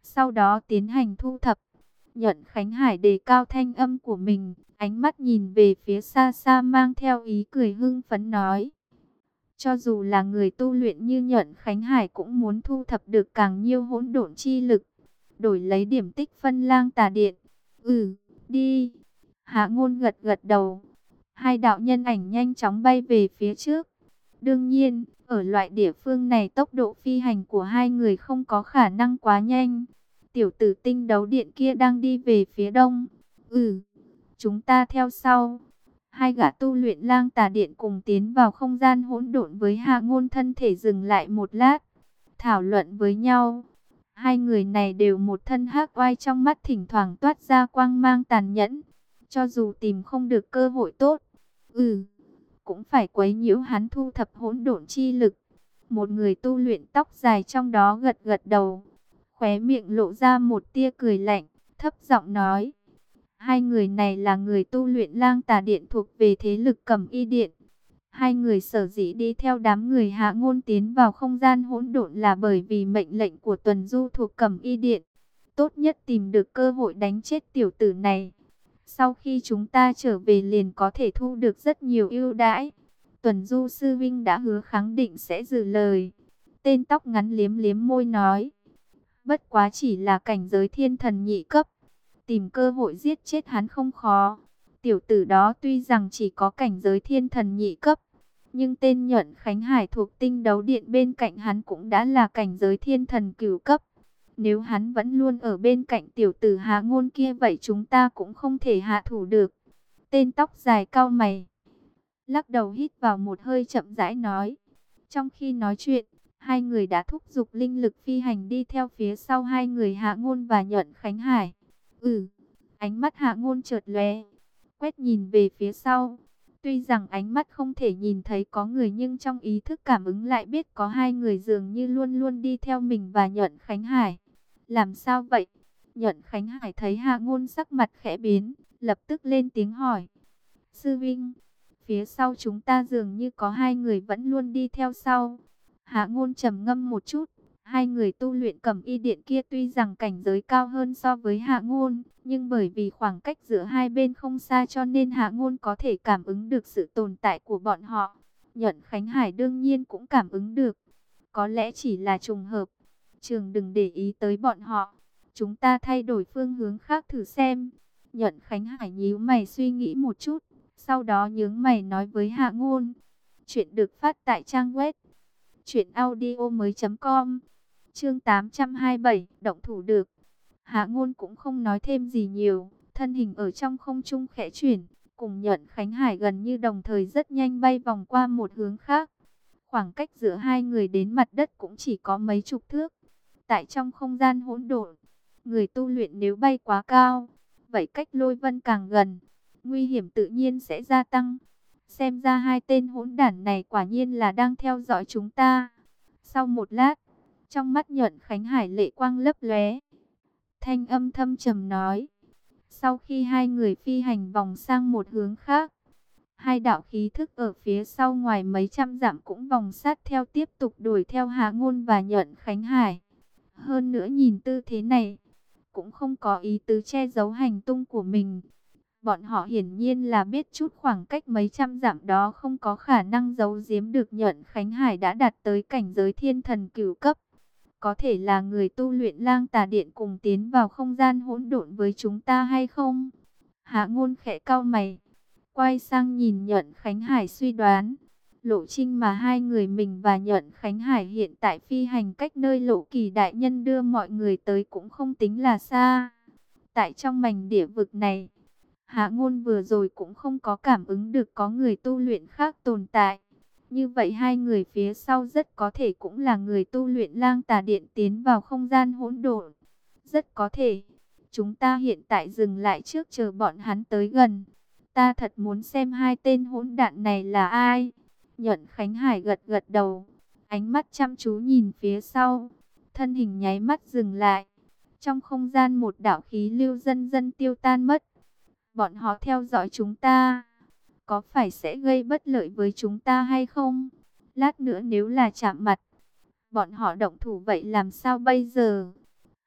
sau đó tiến hành thu thập. Nhuận Khánh Hải đề cao thanh âm của mình, ánh mắt nhìn về phía xa xa mang theo ý cười hưng phấn nói. Cho dù là người tu luyện như Nhuận Khánh Hải cũng muốn thu thập được càng nhiều hỗn độn chi lực, đổi lấy điểm tích phân Lang Tà Điện. Ừ, đi. Hạ Ngôn gật gật đầu. Hai đạo nhân ảnh nhanh chóng bay về phía trước. Đương nhiên, ở loại địa phương này tốc độ phi hành của hai người không có khả năng quá nhanh. Tiểu tử Tinh Đấu Điện kia đang đi về phía đông. Ừ, chúng ta theo sau. Hai gã tu luyện Lang Tà Điện cùng tiến vào không gian hỗn độn với Hạ Ngôn, thân thể dừng lại một lát, thảo luận với nhau. Hai người này đều một thân hắc oai, trong mắt thỉnh thoảng toát ra quang mang tàn nhẫn. Cho dù tìm không được cơ hội tốt, cũng phải quấy nhiễu hắn thu thập hỗn độn chi lực. Một người tu luyện tóc dài trong đó gật gật đầu, khóe miệng lộ ra một tia cười lạnh, thấp giọng nói. Hai người này là người tu luyện Lang Tà Điện thuộc về thế lực Cẩm Y Điện. Hai người sở dĩ đi theo đám người Hạ Ngôn tiến vào không gian hỗn độn là bởi vì mệnh lệnh của Tuần Du thuộc Cẩm Y Điện. Tốt nhất tìm được cơ hội đánh chết tiểu tử này. Sau khi chúng ta trở về liền có thể thu được rất nhiều ưu đãi. Tuần Du sư vinh đã hứa khẳng định sẽ giữ lời. Tên tóc ngắn liếm liếm môi nói. Bất quá chỉ là cảnh giới thiên thần nhị cấp. Tìm cơ hội giết chết hắn không khó. Tiểu tử đó tuy rằng chỉ có cảnh giới thiên thần nhị cấp, nhưng tên Nhuận Khánh Hải thuộc Tinh Đấu Điện bên cạnh hắn cũng đã là cảnh giới thiên thần cửu cấp. Nếu hắn vẫn luôn ở bên cạnh tiểu tử Hạ Ngôn kia, vậy chúng ta cũng không thể hạ thủ được. Tên tóc dài cau mày, lắc đầu hít vào một hơi chậm rãi nói. Trong khi nói chuyện, hai người đã thúc giục linh lực phi hành đi theo phía sau hai người Hạ Ngôn và Nhuận Khánh Hải. Ánh mắt Hạ Ngôn chợt lóe, quét nhìn về phía sau. Tuy rằng ánh mắt không thể nhìn thấy có người, nhưng trong ý thức cảm ứng lại biết có hai người dường như luôn luôn đi theo mình và Nhuận Khánh Hải. Làm sao vậy? Nhuận Khánh Hải thấy Hạ Ngôn sắc mặt khẽ biến, lập tức lên tiếng hỏi. Sư Vinh, phía sau chúng ta dường như có hai người vẫn luôn đi theo sau. Hạ Ngôn trầm ngâm một chút. Hai người tu luyện Cẩm Y Điện kia tuy rằng cảnh giới cao hơn so với Hạ Ngôn, nhưng bởi vì khoảng cách giữa hai bên không xa cho nên Hạ Ngôn có thể cảm ứng được sự tồn tại của bọn họ. Nhuận Khánh Hải đương nhiên cũng cảm ứng được. Có lẽ chỉ là trùng hợp. Trường đừng để ý tới bọn họ. Chúng ta thay đổi phương hướng khác thử xem. Nhuận Khánh Hải nhíu mày suy nghĩ một chút, sau đó nhướng mày nói với Hạ Ngôn. Chuyện được phát tại trang web truyệnaudiomoi.com. Chương 827, động thủ được. Hạ Ngôn cũng không nói thêm gì nhiều, thân hình ở trong không trung khẽ chuyển, cùng Nhuận Khánh Hải gần như đồng thời rất nhanh bay vòng qua một hướng khác. Khoảng cách giữa hai người đến mặt đất cũng chỉ có mấy chục thước. Tại trong không gian hỗn độn, người tu luyện nếu bay quá cao, vậy cách lôi vân càng gần, nguy hiểm tự nhiên sẽ gia tăng. Xem ra hai tên hỗn đản này quả nhiên là đang theo dõi chúng ta. Sau một lát, trong mắt Nhuận Khánh Hải lệ quang lấp lóe, thanh âm thâm trầm nói. Sau khi hai người phi hành vòng sang một hướng khác, hai đạo khí thức ở phía sau ngoài mấy trăm dặm cũng vòng sát theo tiếp tục đuổi theo Hạ Ngôn và Nhuận Khánh Hải. Hơn nữa nhìn tư thế này, cũng không có ý tứ che giấu hành tung của mình. Bọn họ hiển nhiên là biết chút khoảng cách mấy trăm dặm đó không có khả năng giấu giếm được Nhuận Khánh Hải đã đạt tới cảnh giới thiên thần cửu cấp. Có thể là người tu luyện Lang Tà Điện cùng tiến vào không gian hỗn độn với chúng ta hay không? Hạ Ngôn khẽ cau mày, quay sang nhìn Nhuận Khánh Hải suy đoán. Lộ trình mà hai người mình và Nhuận Khánh Hải hiện tại phi hành cách nơi Lộ Kỳ đại nhân đưa mọi người tới cũng không tính là xa. Tại trong mảnh địa vực này, Hạ Ngôn vừa rồi cũng không có cảm ứng được có người tu luyện khác tồn tại. Như vậy hai người phía sau rất có thể cũng là người tu luyện Lang Tà Điện tiến vào không gian hỗn độn. Rất có thể. Chúng ta hiện tại dừng lại trước chờ bọn hắn tới gần. Ta thật muốn xem hai tên hỗn đản này là ai. Nhuận Khánh Hải gật gật đầu, ánh mắt chăm chú nhìn phía sau, thân hình nháy mắt dừng lại. Trong không gian một đạo khí lưu dần dần tiêu tan mất. Bọn họ theo dõi chúng ta, có phải sẽ gây bất lợi với chúng ta hay không? Lát nữa nếu là chạm mặt, bọn họ động thủ vậy làm sao bây giờ?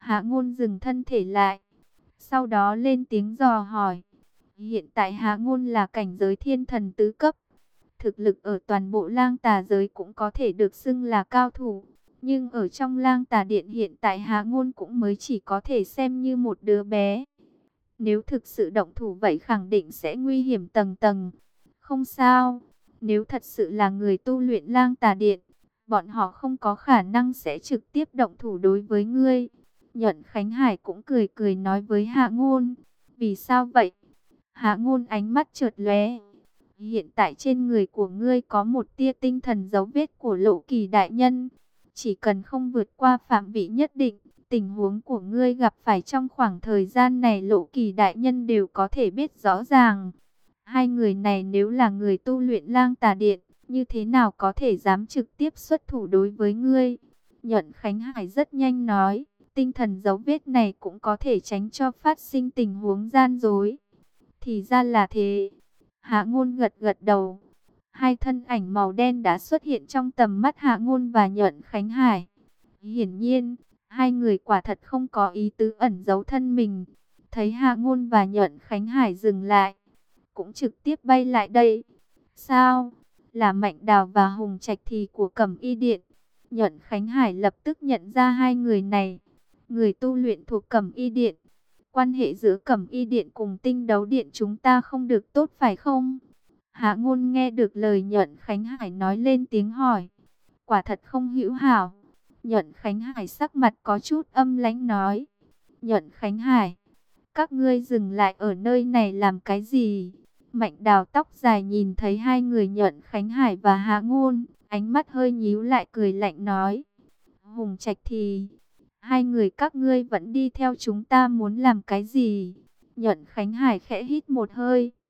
Hạ Ngôn dừng thân thể lại, sau đó lên tiếng dò hỏi. Hiện tại Hạ Ngôn là cảnh giới thiên thần tứ cấp, thực lực ở toàn bộ Lang Tà giới cũng có thể được xưng là cao thủ. Nhưng ở trong Lang Tà Điện hiện tại Hạ Ngôn cũng mới chỉ có thể xem như một đứa bé. Nếu thực sự động thủ vậy khẳng định sẽ nguy hiểm tầng tầng. Không sao, nếu thật sự là người tu luyện Lang Tà Điện, bọn họ không có khả năng sẽ trực tiếp động thủ đối với ngươi. Nhận Khánh Hải cũng cười cười nói với Hạ Ngôn. Vì sao vậy? Hạ Ngôn ánh mắt chợt lóe. Hiện tại trên người của ngươi có một tia tinh thần dấu vết của Lộ Kỳ đại nhân. Chỉ cần không vượt qua phạm vị nhất định, tình huống của ngươi gặp phải trong khoảng thời gian này Lộ Kỳ đại nhân đều có thể biết rõ ràng. Hai người này nếu là người tu luyện Lang Tà Điện, như thế nào có thể dám trực tiếp xuất thủ đối với ngươi? Nhận Khánh Hải rất nhanh nói, tinh thần dấu vết này cũng có thể tránh cho phát sinh tình huống gian dối. Thì ra là thế. Hạ Ngôn gật gật đầu. Hai thân ảnh màu đen đã xuất hiện trong tầm mắt Hạ Ngôn và Nhận Khánh Hải. Hiển nhiên, hai người quả thật không có ý tứ ẩn giấu thân mình. Thấy Hạ Ngôn và Nhận Khánh Hải dừng lại, cũng trực tiếp bay lại đây. Sao? Là Mạnh Đào và Hùng Trạch thì của Cẩm Y Điện. Nhận Khánh Hải lập tức nhận ra hai người này. Người tu luyện thuộc Cẩm Y Điện. Quan hệ giữa Cẩm Y Điện cùng Tinh Đấu Điện chúng ta không được tốt phải không? Hạ Ngôn nghe được lời Nhận Khánh Hải nói lên tiếng hỏi. Quả thật không hữu hảo. Nhận Khánh Hải sắc mặt có chút âm lãnh nói. Nhận Khánh Hải, các ngươi dừng lại ở nơi này làm cái gì? Mạnh Đào tóc dài nhìn thấy hai người Nhận Khánh Hải và Hạ Ngôn, ánh mắt hơi nhíu lại cười lạnh nói. Hùng Trạch thì, hai người các ngươi vẫn đi theo chúng ta muốn làm cái gì? Nhận Khánh Hải khẽ hít một hơi.